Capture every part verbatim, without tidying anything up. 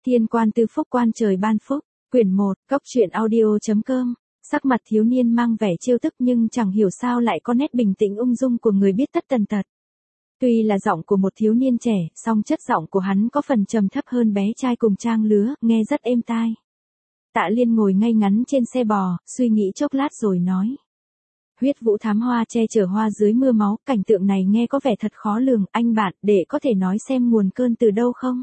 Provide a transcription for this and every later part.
Thiên quan tư phúc quan trời ban phúc, quyển một, góc truyện audio.com. Sắc mặt thiếu niên mang vẻ trêu tức nhưng chẳng hiểu sao lại có nét bình tĩnh ung dung của người biết tất tần tật. Tuy là giọng của một thiếu niên trẻ, song chất giọng của hắn có phần trầm thấp hơn bé trai cùng trang lứa, nghe rất êm tai. Tạ Liên ngồi ngay ngắn trên xe bò, suy nghĩ chốc lát rồi nói. Huyết vũ thám hoa che chở hoa dưới mưa máu, cảnh tượng này nghe có vẻ thật khó lường, anh bạn, để có thể nói xem nguồn cơn từ đâu không?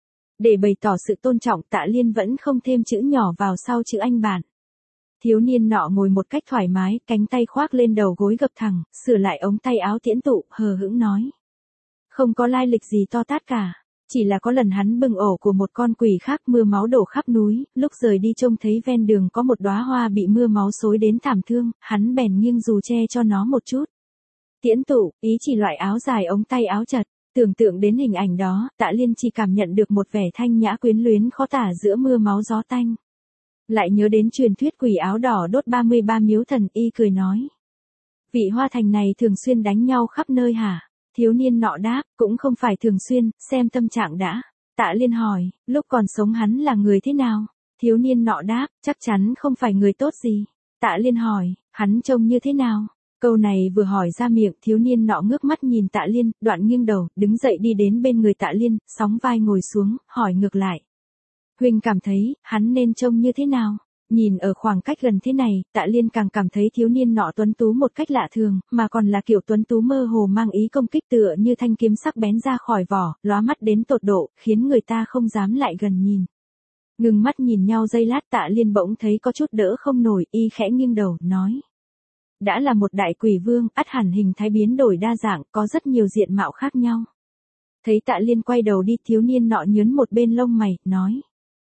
Để bày tỏ sự tôn trọng, Tạ Liên vẫn không thêm chữ nhỏ vào sau chữ anh bạn. Thiếu niên nọ ngồi một cách thoải mái, cánh tay khoác lên đầu gối gập thẳng, sửa lại ống tay áo tiễn tụ, hờ hững nói. Không có lai lịch gì to tát cả. Chỉ là có lần hắn bưng ổ của một con quỷ khác, mưa máu đổ khắp núi, lúc rời đi trông thấy ven đường có một đóa hoa bị mưa máu xối đến thảm thương, hắn bèn nghiêng dù che cho nó một chút. Tiễn tụ, ý chỉ loại áo dài ống tay áo chật, tưởng tượng đến hình ảnh đó, Tạ Liên chỉ cảm nhận được một vẻ thanh nhã quyến luyến khó tả giữa mưa máu gió tanh. Lại nhớ đến truyền thuyết quỷ áo đỏ đốt ba mươi ba miếu thần, y cười nói. Vị Hoa Thành này thường xuyên đánh nhau khắp nơi hả? Thiếu niên nọ đáp, cũng không phải thường xuyên, xem tâm trạng đã. Tạ Liên hỏi, lúc còn sống hắn là người thế nào? Thiếu niên nọ đáp, chắc chắn không phải người tốt gì. Tạ Liên hỏi, hắn trông như thế nào? Câu này vừa hỏi ra miệng, thiếu niên nọ ngước mắt nhìn Tạ Liên, đoạn nghiêng đầu, đứng dậy đi đến bên người Tạ Liên, sóng vai ngồi xuống, hỏi ngược lại. Huynh cảm thấy, hắn nên trông như thế nào? Nhìn ở khoảng cách gần thế này, Tạ Liên càng cảm thấy thiếu niên nọ tuấn tú một cách lạ thường, mà còn là kiểu tuấn tú mơ hồ mang ý công kích tựa như thanh kiếm sắc bén ra khỏi vỏ, lóa mắt đến tột độ, khiến người ta không dám lại gần nhìn. Ngừng mắt nhìn nhau giây lát, Tạ Liên bỗng thấy có chút đỡ không nổi, y khẽ nghiêng đầu, nói. Đã là một đại quỷ vương, ắt hẳn hình thái biến đổi đa dạng, có rất nhiều diện mạo khác nhau. Thấy Tạ Liên quay đầu đi, thiếu niên nọ nhớn một bên lông mày, nói.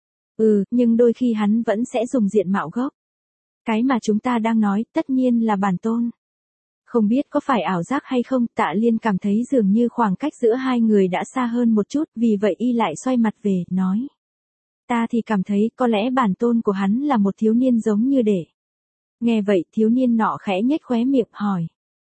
Ừ, nhưng đôi khi hắn vẫn sẽ dùng diện mạo gốc. Cái mà chúng ta đang nói, tất nhiên là bản tôn. Không biết có phải ảo giác hay không, Tạ Liên cảm thấy dường như khoảng cách giữa hai người đã xa hơn một chút, vì vậy y lại xoay mặt về, nói. Ta thì cảm thấy có lẽ bản tôn của hắn là một thiếu niên giống như để. Nghe vậy, thiếu niên nọ khẽ nhếch khóe miệng, hỏi.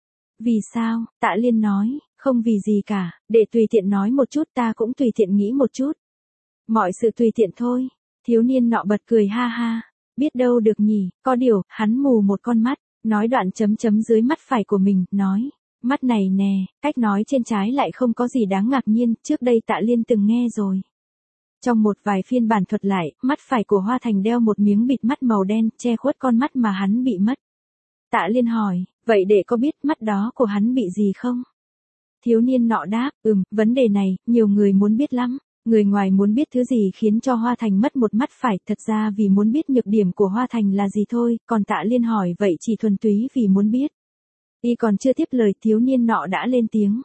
Vì sao? Tạ Liên nói, không vì gì cả, để tùy tiện nói một chút, ta cũng tùy tiện nghĩ một chút. Mọi sự tùy tiện thôi. Thiếu niên nọ bật cười ha ha, biết đâu được nhỉ, có điều, hắn mù một con mắt, nói đoạn chấm chấm dưới mắt phải của mình, nói, mắt này nè, cách nói trên trái lại không có gì đáng ngạc nhiên, trước đây Tạ Liên từng nghe rồi. Trong một vài phiên bản thuật lại, mắt phải của Hoa Thành đeo một miếng bịt mắt màu đen, che khuất con mắt mà hắn bị mất. Tạ Liên hỏi, vậy để có biết mắt đó của hắn bị gì không? Thiếu niên nọ đáp, ừm, vấn đề này, nhiều người muốn biết lắm. Người ngoài muốn biết thứ gì khiến cho Hoa Thành mất một mắt phải, thật ra vì muốn biết nhược điểm của Hoa Thành là gì thôi, còn Tạ Liên hỏi vậy chỉ thuần túy vì muốn biết. Y còn chưa tiếp lời, thiếu niên nọ đã lên tiếng.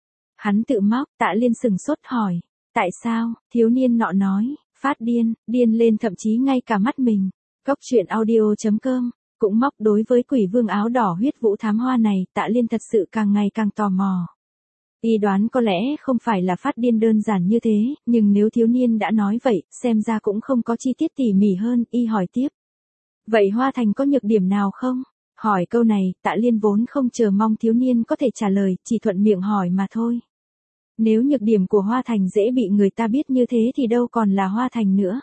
Hắn tự móc, Tạ Liên sừng sốt hỏi. Tại sao? Thiếu niên nọ nói, phát điên, điên lên thậm chí ngay cả mắt mình. Góc truyện audio.com, cũng móc đối với quỷ vương áo đỏ huyết vũ thám hoa này, Tạ Liên thật sự càng ngày càng tò mò. Y đoán có lẽ không phải là phát điên đơn giản như thế, nhưng nếu thiếu niên đã nói vậy, xem ra cũng không có chi tiết tỉ mỉ hơn, y hỏi tiếp. Vậy Hoa Thành có nhược điểm nào không? Hỏi câu này, Tạ Liên vốn không chờ mong thiếu niên có thể trả lời, chỉ thuận miệng hỏi mà thôi. Nếu nhược điểm của Hoa Thành dễ bị người ta biết như thế thì đâu còn là Hoa Thành nữa.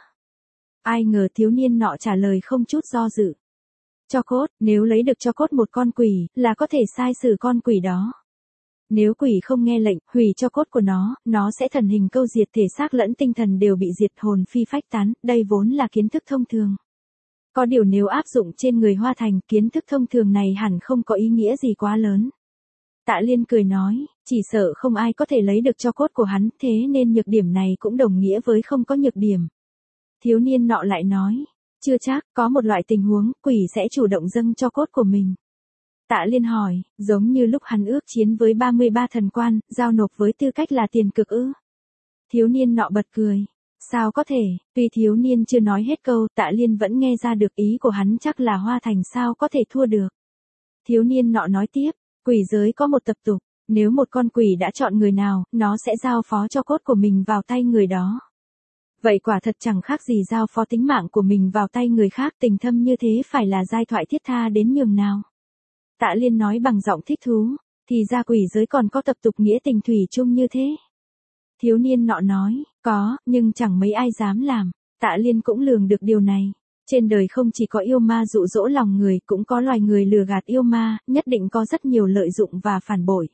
Ai ngờ thiếu niên nọ trả lời không chút do dự. Cho cốt, nếu lấy được cho cốt một con quỷ, là có thể sai xử con quỷ đó. Nếu quỷ không nghe lệnh, hủy cho cốt của nó, nó sẽ thần hình câu diệt, thể xác lẫn tinh thần đều bị diệt, hồn phi phách tán, đây vốn là kiến thức thông thường. Có điều nếu áp dụng trên người Hoa Thành, kiến thức thông thường này hẳn không có ý nghĩa gì quá lớn. Tạ Liên cười nói, chỉ sợ không ai có thể lấy được cho cốt của hắn, thế nên nhược điểm này cũng đồng nghĩa với không có nhược điểm. Thiếu niên nọ lại nói, chưa chắc, có một loại tình huống, quỷ sẽ chủ động dâng cho cốt của mình. Tạ Liên hỏi, giống như lúc hắn ước chiến với ba mươi ba thần quan, giao nộp với tư cách là tiền cực ư? Thiếu niên nọ bật cười. Sao có thể, tuy thiếu niên chưa nói hết câu, Tạ Liên vẫn nghe ra được ý của hắn, chắc là Hoa Thành sao có thể thua được. Thiếu niên nọ nói tiếp, quỷ giới có một tập tục, nếu một con quỷ đã chọn người nào, nó sẽ giao phó cho cốt của mình vào tay người đó. Vậy quả thật chẳng khác gì giao phó tính mạng của mình vào tay người khác, tình thâm như thế phải là giai thoại thiết tha đến nhường nào. Tạ Liên nói bằng giọng thích thú, thì ra quỷ giới còn có tập tục nghĩa tình thủy chung như thế. Thiếu niên nọ nói, có, nhưng chẳng mấy ai dám làm. Tạ Liên cũng lường được điều này. Trên đời không chỉ có yêu ma dụ dỗ lòng người, cũng có loài người lừa gạt yêu ma, nhất định có rất nhiều lợi dụng và phản bội.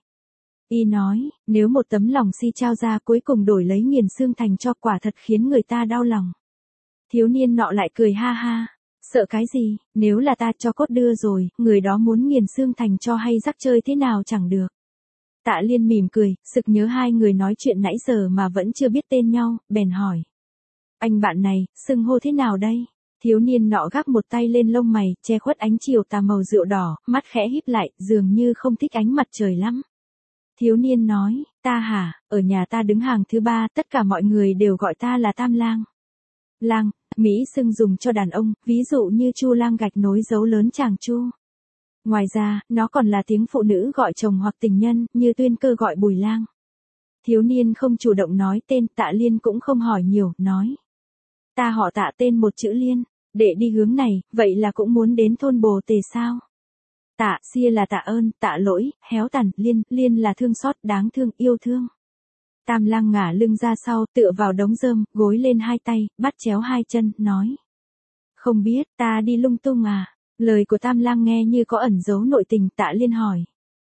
Y nói, nếu một tấm lòng si trao ra cuối cùng đổi lấy nghiền xương thành cho, quả thật khiến người ta đau lòng. Thiếu niên nọ lại cười ha ha. Sợ cái gì, nếu là ta cho cốt đưa rồi, người đó muốn nghiền xương thành cho hay rắc chơi thế nào chẳng được. Tạ Liên mỉm cười, sực nhớ hai người nói chuyện nãy giờ mà vẫn chưa biết tên nhau, bèn hỏi. Anh bạn này, xưng hô thế nào đây? Thiếu niên nọ gác một tay lên lông mày, che khuất ánh chiều tà màu rượu đỏ, mắt khẽ híp lại, dường như không thích ánh mặt trời lắm. Thiếu niên nói, ta hả, ở nhà ta đứng hàng thứ ba, tất cả mọi người đều gọi ta là Tam Lang. Lang, Mỹ xưng dùng cho đàn ông, ví dụ như Chu Lang gạch nối dấu lớn chàng Chu. Ngoài ra, nó còn là tiếng phụ nữ gọi chồng hoặc tình nhân, như Tuyên Cơ gọi Bùi Lang. Thiếu niên không chủ động nói tên, Tạ Liên cũng không hỏi nhiều, nói. Ta họ Tạ, tên một chữ Liên, để đi hướng này, vậy là cũng muốn đến thôn Bồ Tề sao? Tạ, xia là tạ ơn, tạ lỗi, héo tàn, Liên, Liên là thương xót, đáng thương, yêu thương. Tam Lang ngả lưng ra sau, tựa vào đống rơm, gối lên hai tay, bắt chéo hai chân, nói. Không biết, ta đi lung tung à? Lời của Tam Lang nghe như có ẩn giấu nội tình, Tạ Liên hỏi.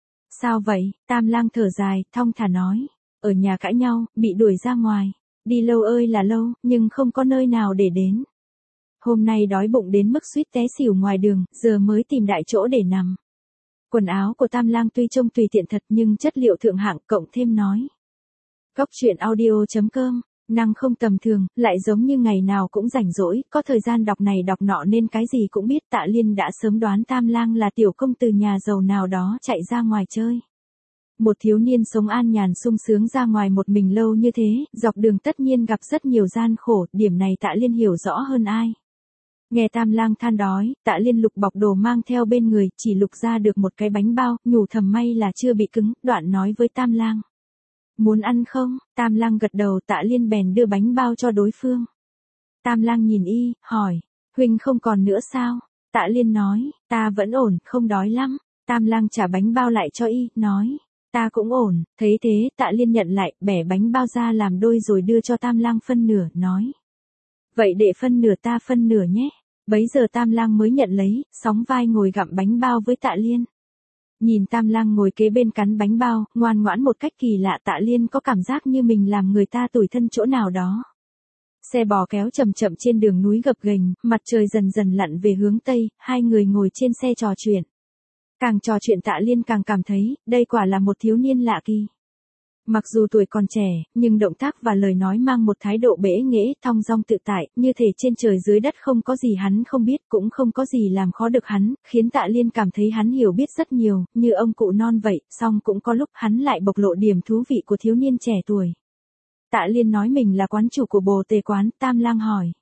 Sao vậy? Tam Lang thở dài, thong thả nói. Ở nhà cãi nhau, bị đuổi ra ngoài. Đi lâu ơi là lâu, nhưng không có nơi nào để đến. Hôm nay đói bụng đến mức suýt té xỉu ngoài đường, giờ mới tìm đại chỗ để nằm. Quần áo của Tam Lang tuy trông tùy tiện thật nhưng chất liệu thượng hạng, cộng thêm nói. Góc truyện audio chấm com, năng không tầm thường, lại giống như ngày nào cũng rảnh rỗi, có thời gian đọc này đọc nọ nên cái gì cũng biết. Tạ Liên đã sớm đoán Tam Lang là tiểu công từ nhà giàu nào đó chạy ra ngoài chơi. Một thiếu niên sống an nhàn sung sướng ra ngoài một mình lâu như thế, dọc đường tất nhiên gặp rất nhiều gian khổ, điểm này Tạ Liên hiểu rõ hơn ai. Nghe Tam Lang than đói, Tạ Liên lục bọc đồ mang theo bên người, chỉ lục ra được một cái bánh bao, nhủ thầm may là chưa bị cứng, đoạn nói với Tam Lang. Muốn ăn không? Tam Lang gật đầu, Tạ Liên bèn đưa bánh bao cho đối phương. Tam Lang nhìn y, hỏi, huynh không còn nữa sao? Tạ Liên nói, ta vẫn ổn, không đói lắm. Tam Lang trả bánh bao lại cho y, nói, ta cũng ổn. Thấy thế, Tạ Liên nhận lại, bẻ bánh bao ra làm đôi rồi đưa cho Tam Lang phân nửa, nói. Vậy để phân nửa ta phân nửa nhé. Bấy giờ Tam Lang mới nhận lấy, sóng vai ngồi gặm bánh bao với Tạ Liên. Nhìn Tam Lang ngồi kế bên cắn bánh bao, ngoan ngoãn một cách kỳ lạ, Tạ Liên có cảm giác như mình làm người ta tủi thân chỗ nào đó. Xe bò kéo chậm chậm trên đường núi gập ghềnh, mặt trời dần dần lặn về hướng tây, hai người ngồi trên xe trò chuyện. Càng trò chuyện Tạ Liên càng cảm thấy, đây quả là một thiếu niên lạ kỳ. Mặc dù tuổi còn trẻ, nhưng động tác và lời nói mang một thái độ bẽ nghễ, thong dong tự tại, như thể trên trời dưới đất không có gì hắn không biết, cũng không có gì làm khó được hắn, khiến Tạ Liên cảm thấy hắn hiểu biết rất nhiều, như ông cụ non vậy, song cũng có lúc hắn lại bộc lộ điểm thú vị của thiếu niên trẻ tuổi. Tạ Liên nói mình là quán chủ của Bồ Tề quán, Tam Lang hỏi.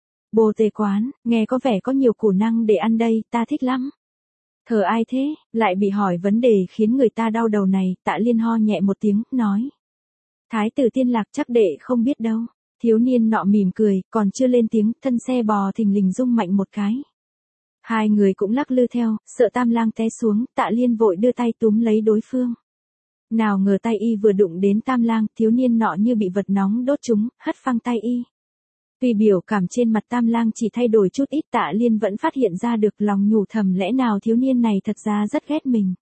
Bồ Tề quán, nghe có vẻ có nhiều củ năng để ăn đây, ta thích lắm. Thờ ai thế, lại bị hỏi vấn đề khiến người ta đau đầu này, Tạ Liên ho nhẹ một tiếng, nói. Thái tử Tiên Lạc chắc đệ không biết đâu. Thiếu niên nọ mỉm cười, còn chưa lên tiếng, thân xe bò thình lình rung mạnh một cái. Hai người cũng lắc lư theo, sợ Tam Lang té xuống, Tạ Liên vội đưa tay túm lấy đối phương. Nào ngờ tay y vừa đụng đến Tam Lang, thiếu niên nọ như bị vật nóng đốt trúng, hất phăng tay y. Tuy biểu cảm trên mặt Tam Lang chỉ thay đổi chút ít, Tạ Liên vẫn phát hiện ra được, lòng nhủ thầm lẽ nào thiếu niên này thật ra rất ghét mình.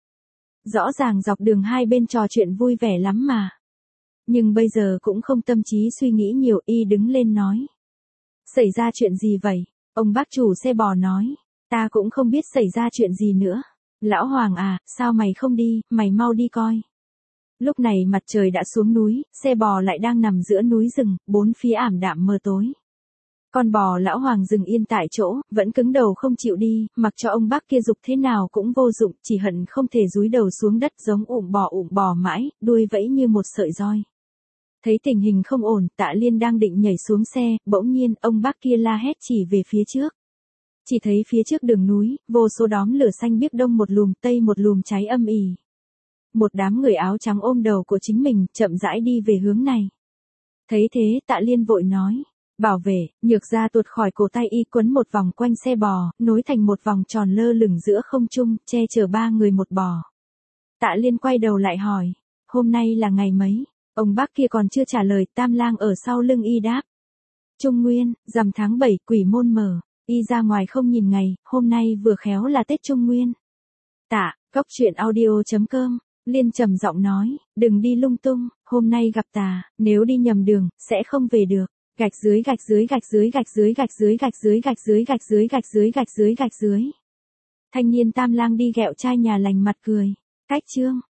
Rõ ràng dọc đường hai bên trò chuyện vui vẻ lắm mà. Nhưng bây giờ cũng không tâm trí suy nghĩ nhiều, y đứng lên nói. Xảy ra chuyện gì vậy? Ông bác chủ xe bò nói. Ta cũng không biết xảy ra chuyện gì nữa. Lão Hoàng à, sao mày không đi, mày mau đi coi. Lúc này mặt trời đã xuống núi, xe bò lại đang nằm giữa núi rừng, bốn phía ảm đạm mờ tối. Con bò Lão Hoàng dừng yên tại chỗ, vẫn cứng đầu không chịu đi, mặc cho ông bác kia giục thế nào cũng vô dụng, chỉ hận không thể dúi đầu xuống đất giống ụm bò ụm bò mãi, đuôi vẫy như một sợi roi. Thấy tình hình không ổn, Tạ Liên đang định nhảy xuống xe, bỗng nhiên, ông bác kia la hét chỉ về phía trước. Chỉ thấy phía trước đường núi, vô số đóm lửa xanh biếc, đông một lùm, tây một lùm cháy âm ỉ. Một đám người áo trắng ôm đầu của chính mình, chậm rãi đi về hướng này. Thấy thế, Tạ Liên vội nói. Bảo vệ, nhược ra tuột khỏi cổ tay y, quấn một vòng quanh xe bò, nối thành một vòng tròn lơ lửng giữa không trung, che chở ba người một bò. Tạ Liên quay đầu lại hỏi. Hôm nay là ngày mấy? Ông bác kia còn chưa trả lời, Tam Lang ở sau lưng y đáp. Trung Nguyên, rằm tháng bảy, quỷ môn mở, y ra ngoài không nhìn ngày, hôm nay vừa khéo là Tết Trung Nguyên. Tạ, cốc truyện audio.com, Liên trầm giọng nói, đừng đi lung tung, hôm nay gặp tà, nếu đi nhầm đường, sẽ không về được. Gạch dưới gạch dưới gạch dưới gạch dưới gạch dưới gạch dưới gạch dưới gạch dưới gạch dưới gạch dưới gạch dưới. Thanh niên Tam Lang đi ghẹo trai nhà lành mặt cười. Cách chương